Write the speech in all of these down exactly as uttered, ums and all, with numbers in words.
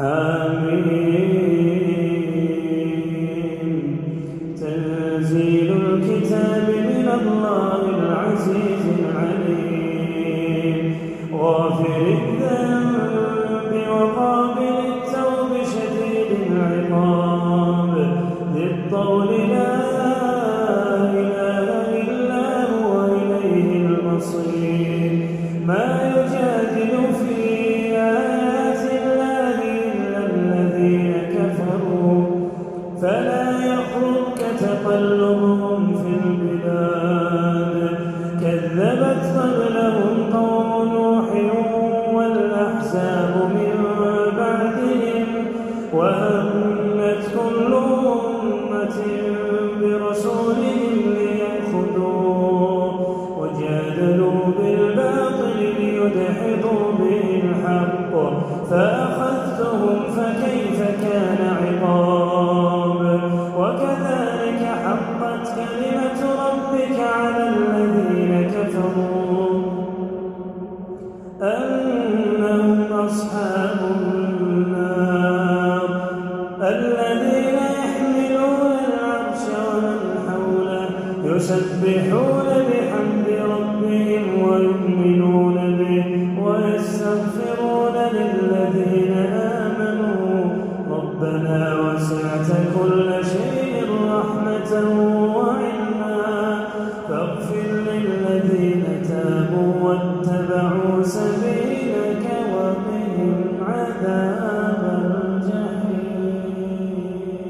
حميم. تنزيل الكتاب من الله العزيز العليم، غافر الذنب وقابل التوب شديد العقاب، ذي الطول لا إله إلا هو إليه المصير. ما يجادل في آيات الله إلا الذين كفروا، فلا يغرك تقلبهم في البلاد. كذبت قبلهم قوم نوح والأحزاب من بعدهم، وهمت كل أمة برسولهم ليأخذوه، وجادلوا بالباطل ليدحضوا به الحق، فأخذتهم فكيف كان عقاب. وكذلك حقت كلمة ربك على الذين كفروا أنهم أصحاب النار. الذين يحملون العرش ومن حوله يسبحون بحمد ربهم ويؤمنون به ويستغفرون للذين آمنوا ربنا وسعت كل شيء رحمة وعلما فاغفر للذين تابوا واتبعوا سبيلك وقهم عذاب الجحيم.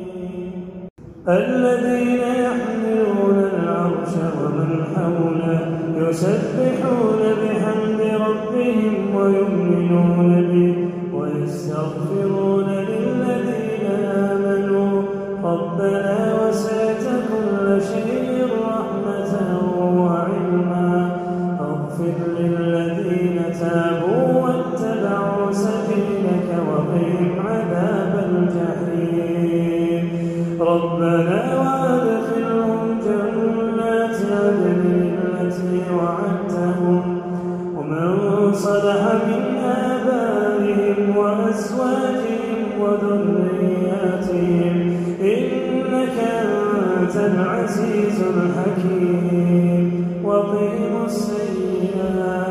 الذين يحملون العرش ومن حوله يسبحون بحمد ربهم ويؤمنون به ويستغفرون للذين آمنوا ربنا وسعت كل شيء رحمة وعلما فاغفر للذين تابوا واتبعوا سبيلك وقهم عذاب الجحيم. ربنا وادخلهم جنات عدن التي وعدتهم ومن صلح من آبائهم وأزواجهم وذرياتهم إنك أنت العزيز الحكيم. وقهم السيئات